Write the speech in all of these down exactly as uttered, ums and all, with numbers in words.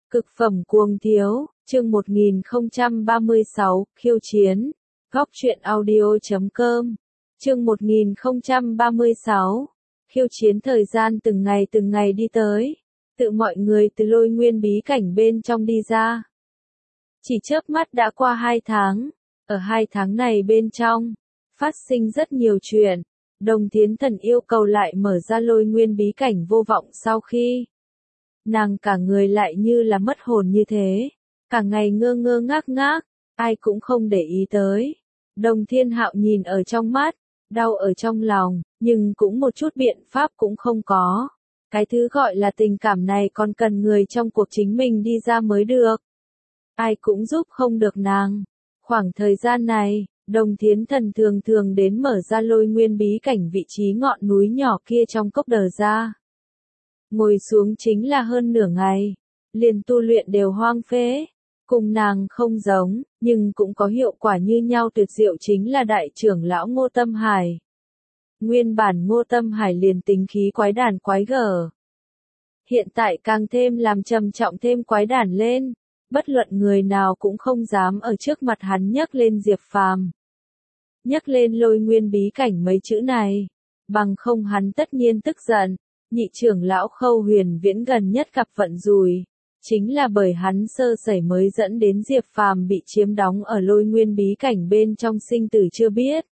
Cực phẩm cuồng thiếu, chương một nghìn không trăm ba mươi sáu, khiêu chiến. Góc truyện audio chấm com. Chương một nghìn không trăm ba mươi sáu. Khiêu chiến. Thời gian từng ngày từng ngày đi tới, tự mọi người từ lôi nguyên bí cảnh bên trong đi ra. Chỉ chớp mắt đã qua hai tháng, ở hai tháng này bên trong, phát sinh rất nhiều chuyện. Đồng Thiến Thần yêu cầu lại mở ra lôi nguyên bí cảnh vô vọng sau khi nàng cả người lại như là mất hồn như thế, cả ngày ngơ ngơ ngác ngác, ai cũng không để ý tới. Đồng Thiên Hạo nhìn ở trong mắt, đau ở trong lòng, nhưng cũng một chút biện pháp cũng không có. Cái thứ gọi là tình cảm này còn cần người trong cuộc chính mình đi ra mới được. Ai cũng giúp không được nàng. Khoảng thời gian này, Đồng Thiến Thần thường thường đến mở ra lôi nguyên bí cảnh vị trí ngọn núi nhỏ kia trong cốc đờ ra. Ngồi xuống chính là hơn nửa ngày, liền tu luyện đều hoang phế. Cùng nàng không giống, nhưng cũng có hiệu quả như nhau tuyệt diệu chính là đại trưởng lão Ngô Tâm Hải. Nguyên bản Ngô Tâm Hải liền tính khí quái đản quái gở. Hiện tại càng thêm làm trầm trọng thêm quái đản lên, bất luận người nào cũng không dám ở trước mặt hắn nhắc lên Diệp Phàm. Nhắc lên lôi nguyên bí cảnh mấy chữ này, bằng không hắn tất nhiên tức giận. Nhị trưởng lão Khâu Huyền Viễn gần nhất gặp vận rủi, chính là bởi hắn sơ sẩy mới dẫn đến Diệp Phàm bị chiếm đóng ở lôi nguyên bí cảnh bên trong sinh tử chưa biết.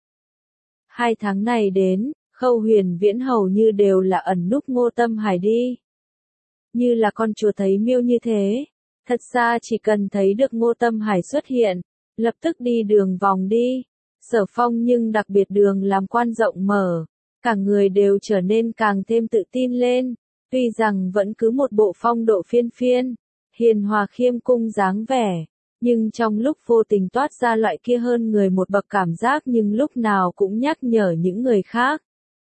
Hai tháng này đến, Khâu Huyền Viễn hầu như đều là ẩn núp Ngô Tâm Hải đi. Như là con chùa thấy miêu như thế, thật ra chỉ cần thấy được Ngô Tâm Hải xuất hiện, lập tức đi đường vòng đi. Sở Phong nhưng đặc biệt đường làm quan rộng mở. Cả người đều trở nên càng thêm tự tin lên, tuy rằng vẫn cứ một bộ phong độ phiên phiên, hiền hòa khiêm cung dáng vẻ, nhưng trong lúc vô tình toát ra loại kia hơn người một bậc cảm giác nhưng lúc nào cũng nhắc nhở những người khác.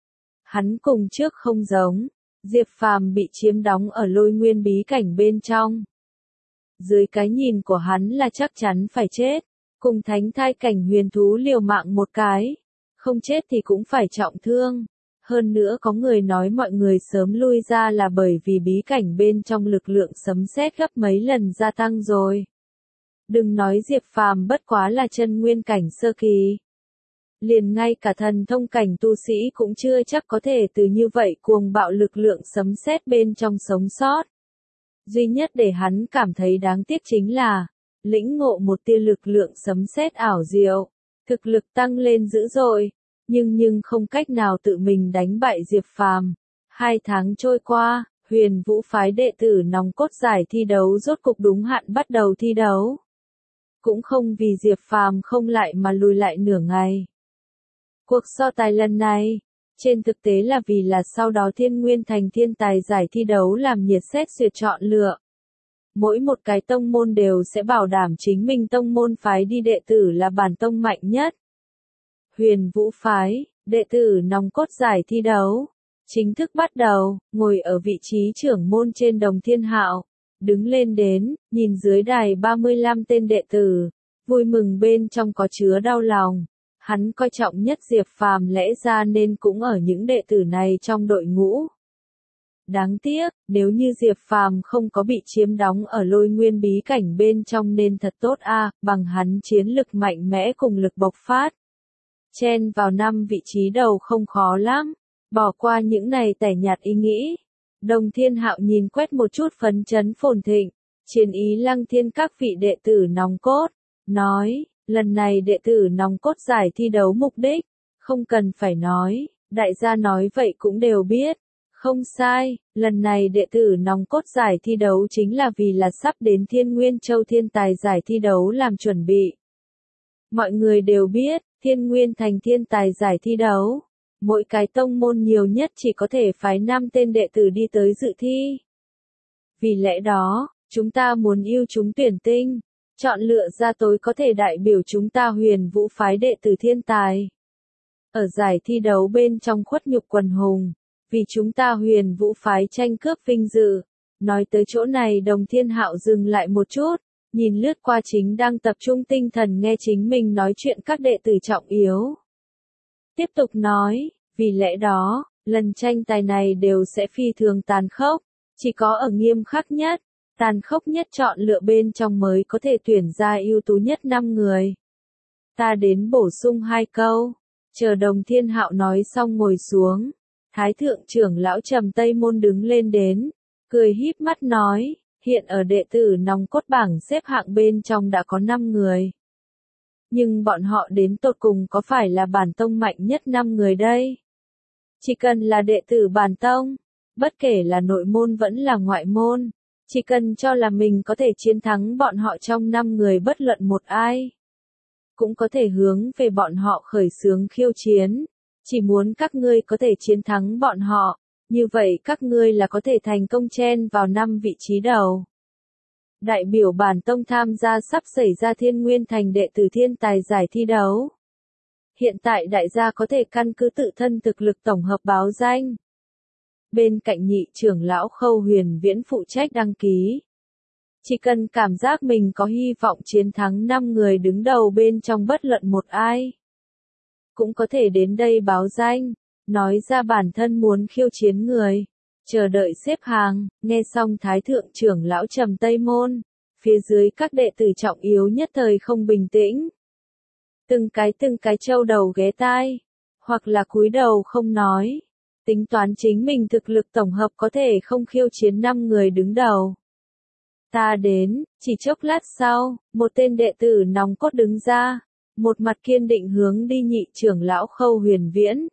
Hắn cùng trước không giống, Diệp Phàm bị chiếm đóng ở lôi nguyên bí cảnh bên trong. Dưới cái nhìn của hắn là chắc chắn phải chết, cùng thánh thai cảnh huyền thú liều mạng một cái. Không chết thì cũng phải trọng thương. Hơn nữa có người nói mọi người sớm lui ra là bởi vì bí cảnh bên trong lực lượng sấm sét gấp mấy lần gia tăng rồi. Đừng nói Diệp Phàm bất quá là chân nguyên cảnh sơ kỳ. Liền ngay cả thần thông cảnh tu sĩ cũng chưa chắc có thể từ như vậy cuồng bạo lực lượng sấm sét bên trong sống sót. Duy nhất để hắn cảm thấy đáng tiếc chính là lĩnh ngộ một tia lực lượng sấm sét ảo diệu. Thực lực tăng lên dữ dội, nhưng nhưng không cách nào tự mình đánh bại Diệp Phàm. Hai tháng trôi qua, Huyền Vũ phái đệ tử nòng cốt giải thi đấu rốt cục đúng hạn bắt đầu thi đấu. Cũng không vì Diệp Phàm không lại mà lùi lại nửa ngày. Cuộc so tài lần này, trên thực tế là vì là sau đó Thiên Nguyên Thành thiên tài giải thi đấu làm nhiệt xét duyệt chọn lựa. Mỗi một cái tông môn đều sẽ bảo đảm chính mình tông môn phái đi đệ tử là bản tông mạnh nhất. Huyền Vũ phái, đệ tử nòng cốt giải thi đấu, chính thức bắt đầu, ngồi ở vị trí trưởng môn trên Đồng Thiên Hạo, đứng lên đến, nhìn dưới đài ba mươi lăm tên đệ tử, vui mừng bên trong có chứa đau lòng. Hắn coi trọng nhất Diệp Phàm lẽ ra nên cũng ở những đệ tử này trong đội ngũ. Đáng tiếc, nếu như Diệp Phàm không có bị chiếm đóng ở lôi nguyên bí cảnh bên trong nên thật tốt a, à, bằng hắn chiến lực mạnh mẽ cùng lực bộc phát. Chen vào năm vị trí đầu không khó lắm, bỏ qua những này tẻ nhạt ý nghĩ. Đồng Thiên Hạo nhìn quét một chút phấn chấn phồn thịnh, chiến ý lăng thiên các vị đệ tử nòng cốt, nói, lần này đệ tử nòng cốt giải thi đấu mục đích, không cần phải nói, đại gia nói vậy cũng đều biết. Không sai, lần này đệ tử nòng cốt giải thi đấu chính là vì là sắp đến Thiên Nguyên Châu thiên tài giải thi đấu làm chuẩn bị. Mọi người đều biết, Thiên Nguyên Thành thiên tài giải thi đấu, mỗi cái tông môn nhiều nhất chỉ có thể phái năm tên đệ tử đi tới dự thi. Vì lẽ đó, chúng ta muốn ưu chúng tuyển tinh, chọn lựa ra tối có thể đại biểu chúng ta Huyền Vũ phái đệ tử thiên tài. Ở giải thi đấu bên trong khuất nhục quần hùng, vì chúng ta Huyền Vũ phái tranh cướp vinh dự. Nói tới chỗ này Đồng Thiên Hạo dừng lại một chút, nhìn lướt qua chính đang tập trung tinh thần nghe chính mình nói chuyện các đệ tử trọng yếu. Tiếp tục nói, vì lẽ đó, lần tranh tài này đều sẽ phi thường tàn khốc, chỉ có ở nghiêm khắc nhất, Tàn khốc nhất chọn lựa bên trong mới có thể tuyển ra ưu tú nhất năm người. Ta đến bổ sung hai câu. Chờ Đồng Thiên Hạo nói xong ngồi xuống. Thái thượng trưởng lão Trầm Tây Môn đứng lên đến. Cười híp mắt nói. Hiện ở đệ tử nòng cốt bảng xếp hạng bên trong đã có năm người. Nhưng bọn họ đến tột cùng có phải là bản tông mạnh nhất năm người đây? Chỉ cần là đệ tử bản tông, bất kể là nội môn vẫn là ngoại môn, chỉ cần cho là mình có thể chiến thắng bọn họ trong năm người bất luận một ai, cũng có thể hướng về bọn họ khởi xướng khiêu chiến. Chỉ muốn các ngươi có thể chiến thắng bọn họ, như vậy các ngươi là có thể thành công chen vào năm vị trí đầu. Đại biểu bản tông tham gia sắp xảy ra Thiên Nguyên Thành đệ tử thiên tài giải thi đấu. Hiện tại đại gia có thể căn cứ tự thân thực lực tổng hợp báo danh. Bên cạnh nhị trưởng lão Khâu Huyền Viễn phụ trách đăng ký. Chỉ cần cảm giác mình có hy vọng chiến thắng năm người đứng đầu bên trong bất luận một ai, cũng có thể đến đây báo danh, nói ra bản thân muốn khiêu chiến người, chờ đợi xếp hàng. Nghe xong Thái thượng trưởng lão Trầm Tây Môn, phía dưới các đệ tử trọng yếu nhất thời không bình tĩnh. Từng cái từng cái trâu đầu ghé tai, hoặc là cúi đầu không nói, tính toán chính mình thực lực tổng hợp có thể không khiêu chiến năm người đứng đầu. Ta đến, chỉ chốc lát sau, một tên đệ tử nòng cốt đứng ra, một mặt kiên định hướng đi nhị trưởng lão Khâu Huyền Viễn.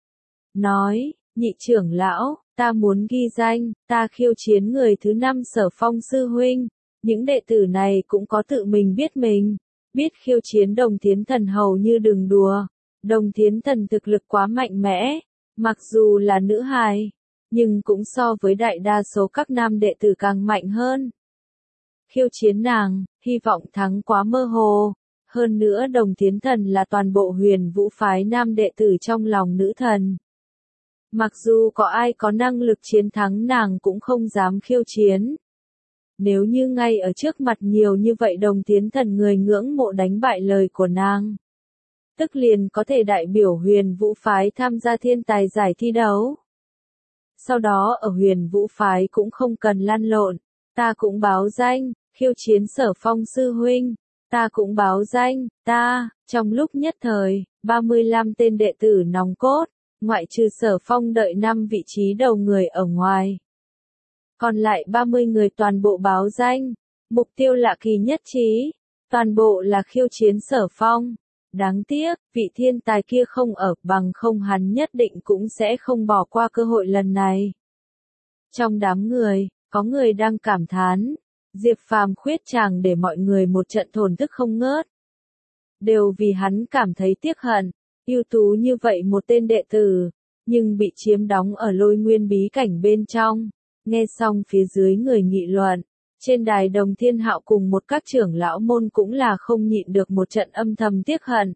Nói, nhị trưởng lão, ta muốn ghi danh, ta khiêu chiến người thứ năm Sở Phong sư huynh. Những đệ tử này cũng có tự mình biết mình, biết khiêu chiến Đồng Thiến Thần hầu như đừng đùa. Đồng Thiến Thần thực lực quá mạnh mẽ, mặc dù là nữ hài, nhưng cũng so với đại đa số các nam đệ tử càng mạnh hơn. Khiêu chiến nàng, hy vọng thắng quá mơ hồ. Hơn nữa Đồng Thiến Thần là toàn bộ Huyền Vũ phái nam đệ tử trong lòng nữ thần. Mặc dù có ai có năng lực chiến thắng nàng cũng không dám khiêu chiến. Nếu như ngay ở trước mặt nhiều như vậy Đồng Thiến Thần người ngưỡng mộ đánh bại lời của nàng, tức liền có thể đại biểu Huyền Vũ phái tham gia thiên tài giải thi đấu. Sau đó ở Huyền Vũ phái cũng không cần lăn lộn, ta cũng báo danh, khiêu chiến Sở Phong sư huynh, ta cũng báo danh, ta. Trong lúc nhất thời, ba mươi lăm tên đệ tử nòng cốt, ngoại trừ Sở Phong đợi năm vị trí đầu người ở ngoài. Còn lại ba mươi người toàn bộ báo danh, mục tiêu lạ kỳ nhất trí, toàn bộ là khiêu chiến Sở Phong. Đáng tiếc, vị thiên tài kia không ở, bằng không hắn nhất định cũng sẽ không bỏ qua cơ hội lần này. Trong đám người, có người đang cảm thán, Diệp Phàm khuyết chàng để mọi người một trận thổn thức không ngớt. Đều vì hắn cảm thấy tiếc hận, ưu tú như vậy một tên đệ tử, nhưng bị chiếm đóng ở Lôi Nguyên bí cảnh bên trong. Nghe xong phía dưới người nghị luận, trên đài Đồng Thiên Hạo cùng một các trưởng lão môn cũng là không nhịn được một trận âm thầm tiếc hận.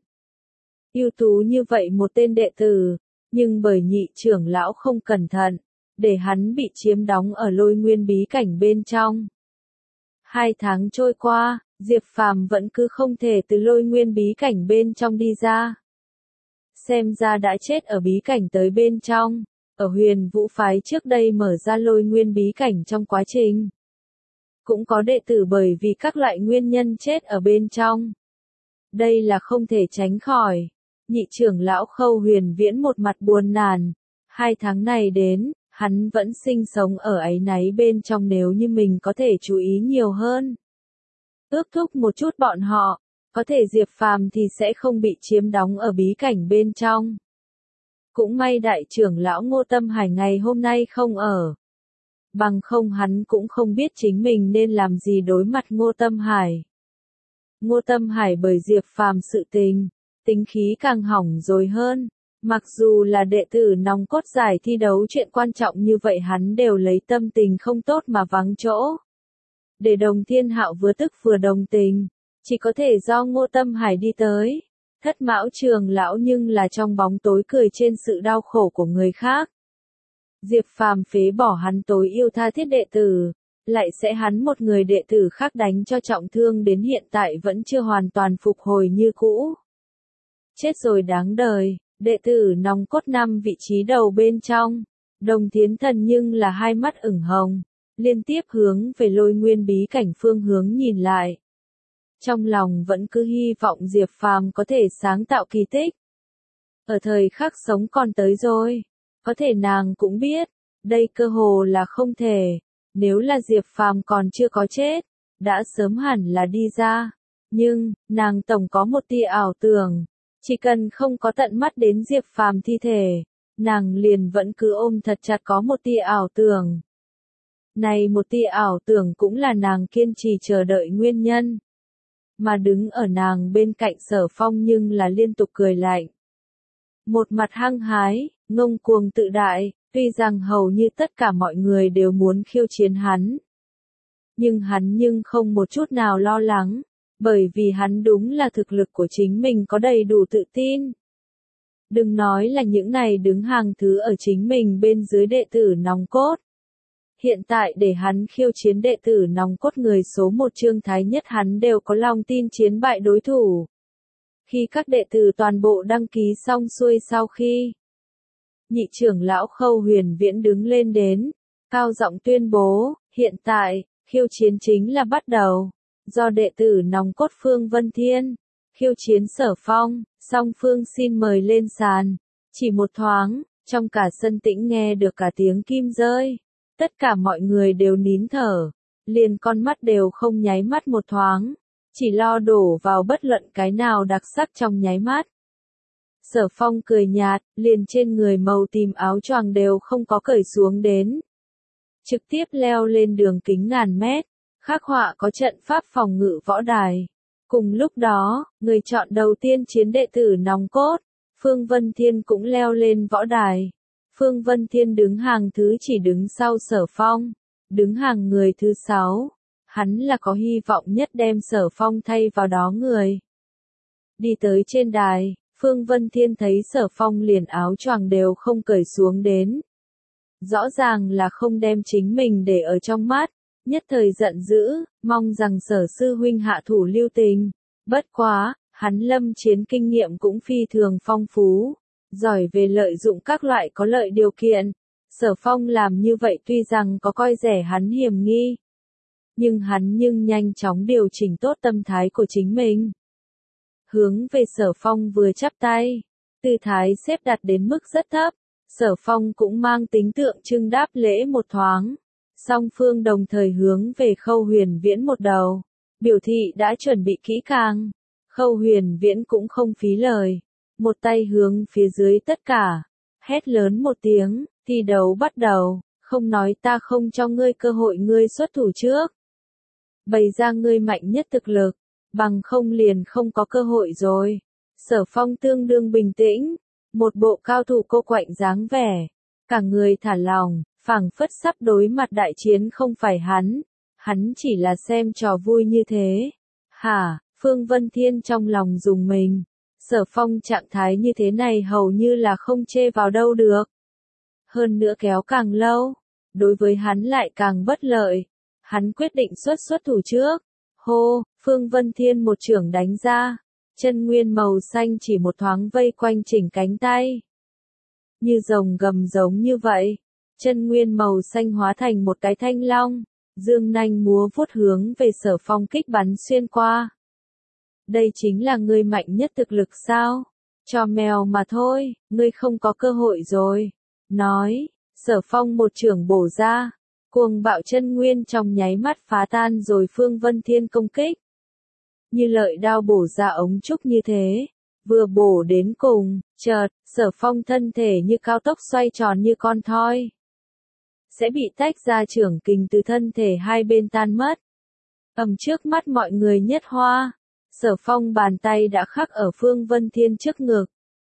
Ưu tú như vậy một tên đệ tử, nhưng bởi nhị trưởng lão không cẩn thận, để hắn bị chiếm đóng ở Lôi Nguyên bí cảnh bên trong. Hai tháng trôi qua, Diệp Phàm vẫn cứ không thể từ Lôi Nguyên bí cảnh bên trong đi ra. Xem ra đã chết ở bí cảnh tới bên trong. Ở Huyền Vũ phái trước đây mở ra Lôi Nguyên bí cảnh trong quá trình, cũng có đệ tử bởi vì các loại nguyên nhân chết ở bên trong. Đây là không thể tránh khỏi. Nhị trưởng lão Khâu Huyền Viễn một mặt buồn nản. Hai tháng này đến, hắn vẫn sinh sống ở áy náy bên trong, nếu như mình có thể chú ý nhiều hơn, ước thúc một chút bọn họ, có thể Diệp Phàm thì sẽ không bị chiếm đóng ở bí cảnh bên trong. Cũng may đại trưởng lão Ngô Tâm Hải ngày hôm nay không ở. Bằng không hắn cũng không biết chính mình nên làm gì đối mặt Ngô Tâm Hải. Ngô Tâm Hải bởi Diệp Phàm sự tình, tính khí càng hỏng rồi hơn. Mặc dù là đệ tử nòng cốt giải thi đấu chuyện quan trọng như vậy hắn đều lấy tâm tình không tốt mà vắng chỗ. Để Đồng Thiên Hạo vừa tức vừa đồng tình, chỉ có thể do Ngô Tâm Hải đi tới. Thất Mão Trường lão nhưng là trong bóng tối cười trên sự đau khổ của người khác. Diệp Phàm phế bỏ hắn tối yêu tha thiết đệ tử, lại sẽ hắn một người đệ tử khác đánh cho trọng thương đến hiện tại vẫn chưa hoàn toàn phục hồi như cũ. Chết rồi đáng đời, đệ tử nòng cốt năm vị trí đầu bên trong, Đồng Thiến Thần nhưng là hai mắt ửng hồng, liên tiếp hướng về Lôi Nguyên bí cảnh phương hướng nhìn lại. Trong lòng vẫn cứ hy vọng Diệp Phàm có thể sáng tạo kỳ tích. Ở thời khắc sống còn tới rồi, có thể nàng cũng biết, đây cơ hồ là không thể, nếu là Diệp Phàm còn chưa có chết, đã sớm hẳn là đi ra. Nhưng, nàng tổng có một tia ảo tưởng, chỉ cần không có tận mắt đến Diệp Phàm thi thể, nàng liền vẫn cứ ôm thật chặt có một tia ảo tưởng. Này một tia ảo tưởng cũng là nàng kiên trì chờ đợi nguyên nhân. Mà đứng ở nàng bên cạnh Sở Phong nhưng là liên tục cười lạnh. Một mặt hăng hái, ngông cuồng tự đại, tuy rằng hầu như tất cả mọi người đều muốn khiêu chiến hắn. Nhưng hắn nhưng không một chút nào lo lắng, bởi vì hắn đúng là thực lực của chính mình có đầy đủ tự tin. Đừng nói là những này đứng hàng thứ ở chính mình bên dưới đệ tử nòng cốt. Hiện tại để hắn khiêu chiến đệ tử nòng cốt người số một Trương Thái Nhất hắn đều có lòng tin chiến bại đối thủ. Khi các đệ tử toàn bộ đăng ký xong xuôi sau khi nhị trưởng lão Khâu Huyền Viễn đứng lên đến, cao giọng tuyên bố, hiện tại, khiêu chiến chính là bắt đầu, do đệ tử nòng cốt Phương Vân Thiên, khiêu chiến Sở Phong, song phương xin mời lên sàn. Chỉ một thoáng, trong cả sân tĩnh nghe được cả tiếng kim rơi, tất cả mọi người đều nín thở, liền con mắt đều không nháy mắt một thoáng, chỉ lo đổ vào bất luận cái nào đặc sắc trong nháy mắt. Sở Phong cười nhạt, liền trên người màu tím áo choàng đều không có cởi xuống đến. Trực tiếp leo lên đường kính ngàn mét, khắc họa có trận pháp phòng ngự võ đài. Cùng lúc đó, người chọn đầu tiên chiến đệ tử nòng cốt, Phương Vân Thiên cũng leo lên võ đài. Phương Vân Thiên đứng hàng thứ chỉ đứng sau Sở Phong, đứng hàng người thứ sáu. Hắn là có hy vọng nhất đem Sở Phong thay vào đó người. Đi tới trên đài, Phương Vân Thiên thấy Sở Phong liền áo choàng đều không cởi xuống đến. Rõ ràng là không đem chính mình để ở trong mắt, nhất thời giận dữ, mong rằng Sở sư huynh hạ thủ lưu tình. Bất quá, hắn lâm chiến kinh nghiệm cũng phi thường phong phú, giỏi về lợi dụng các loại có lợi điều kiện. Sở Phong làm như vậy tuy rằng có coi rẻ hắn hiểm nghi, nhưng hắn nhưng nhanh chóng điều chỉnh tốt tâm thái của chính mình. Hướng về Sở Phong vừa chắp tay, tư thái xếp đặt đến mức rất thấp, Sở Phong cũng mang tính tượng trưng đáp lễ một thoáng. Song phương đồng thời hướng về Khâu Huyền Viễn một đầu, biểu thị đã chuẩn bị kỹ càng. Khâu Huyền Viễn cũng không phí lời, một tay hướng phía dưới tất cả, hét lớn một tiếng, thi đấu bắt đầu, không nói ta không cho ngươi cơ hội ngươi xuất thủ trước. Bày ra ngươi mạnh nhất thực lực, bằng không liền không có cơ hội rồi. Sở Phong tương đương bình tĩnh, một bộ cao thủ cô quạnh dáng vẻ, cả người thả lòng, phảng phất sắp đối mặt đại chiến không phải hắn, hắn chỉ là xem trò vui như thế. Hả, Phương Vân Thiên trong lòng dùng mình, Sở Phong trạng thái như thế này hầu như là không chê vào đâu được. Hơn nữa kéo càng lâu, đối với hắn lại càng bất lợi. Hắn quyết định xuất xuất thủ trước. Hô, Phương Vân Thiên một chưởng đánh ra, chân nguyên màu xanh chỉ một thoáng vây quanh chỉnh cánh tay. Như rồng gầm giống như vậy, chân nguyên màu xanh hóa thành một cái thanh long, dương nanh múa vuốt hướng về Sở Phong kích bắn xuyên qua. Đây chính là ngươi mạnh nhất thực lực sao? Cho mèo mà thôi, ngươi không có cơ hội rồi. Nói, Sở Phong một chưởng bổ ra, cuồng bạo chân nguyên trong nháy mắt phá tan rồi Phương Vân Thiên công kích. Như lợi đao bổ ra ống trúc như thế, vừa bổ đến cùng, chợt, Sở Phong thân thể như cao tốc xoay tròn như con thoi. Sẽ bị tách ra chưởng kình từ thân thể hai bên tan mất. Ầm trước mắt mọi người nhất hoa, Sở Phong bàn tay đã khắc ở Phương Vân Thiên trước ngực.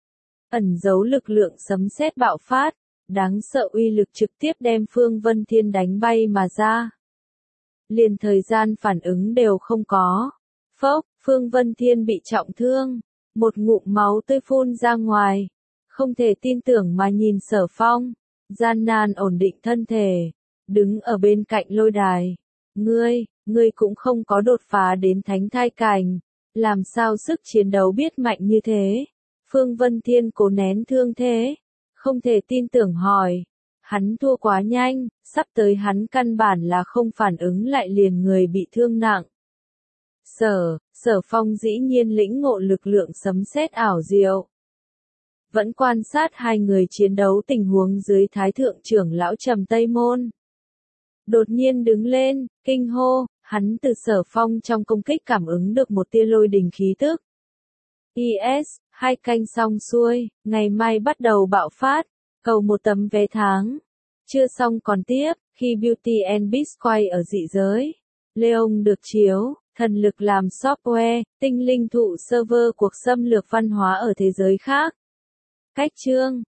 Ẩn giấu lực lượng sấm sét bạo phát, đáng sợ uy lực trực tiếp đem Phương Vân Thiên đánh bay mà ra. Liền thời gian phản ứng đều không có. Phốc, Phương Vân Thiên bị trọng thương, một ngụm máu tươi phun ra ngoài. Không thể tin tưởng mà nhìn Sở Phong, gian nan ổn định thân thể, đứng ở bên cạnh lôi đài. Ngươi, ngươi cũng không có đột phá đến thánh thai cảnh, làm sao sức chiến đấu biết mạnh như thế? Phương Vân Thiên cố nén thương thế, không thể tin tưởng hỏi. Hắn thua quá nhanh, sắp tới hắn căn bản là không phản ứng lại liền người bị thương nặng. Sở, Sở Phong dĩ nhiên lĩnh ngộ lực lượng sấm sét ảo diệu. Vẫn quan sát hai người chiến đấu tình huống dưới Thái Thượng trưởng lão Trầm Tây Môn. Đột nhiên đứng lên, kinh hô, hắn từ Sở Phong trong công kích cảm ứng được một tia lôi đình khí tức. Yes, hai canh xong xuôi, ngày mai bắt đầu bạo phát, cầu một tấm vé tháng. Chưa xong còn tiếp, khi Beauty and Beast quay ở dị giới. Leon được chiếu, thần lực làm software, tinh linh thụ server cuộc xâm lược văn hóa ở thế giới khác. Cách chương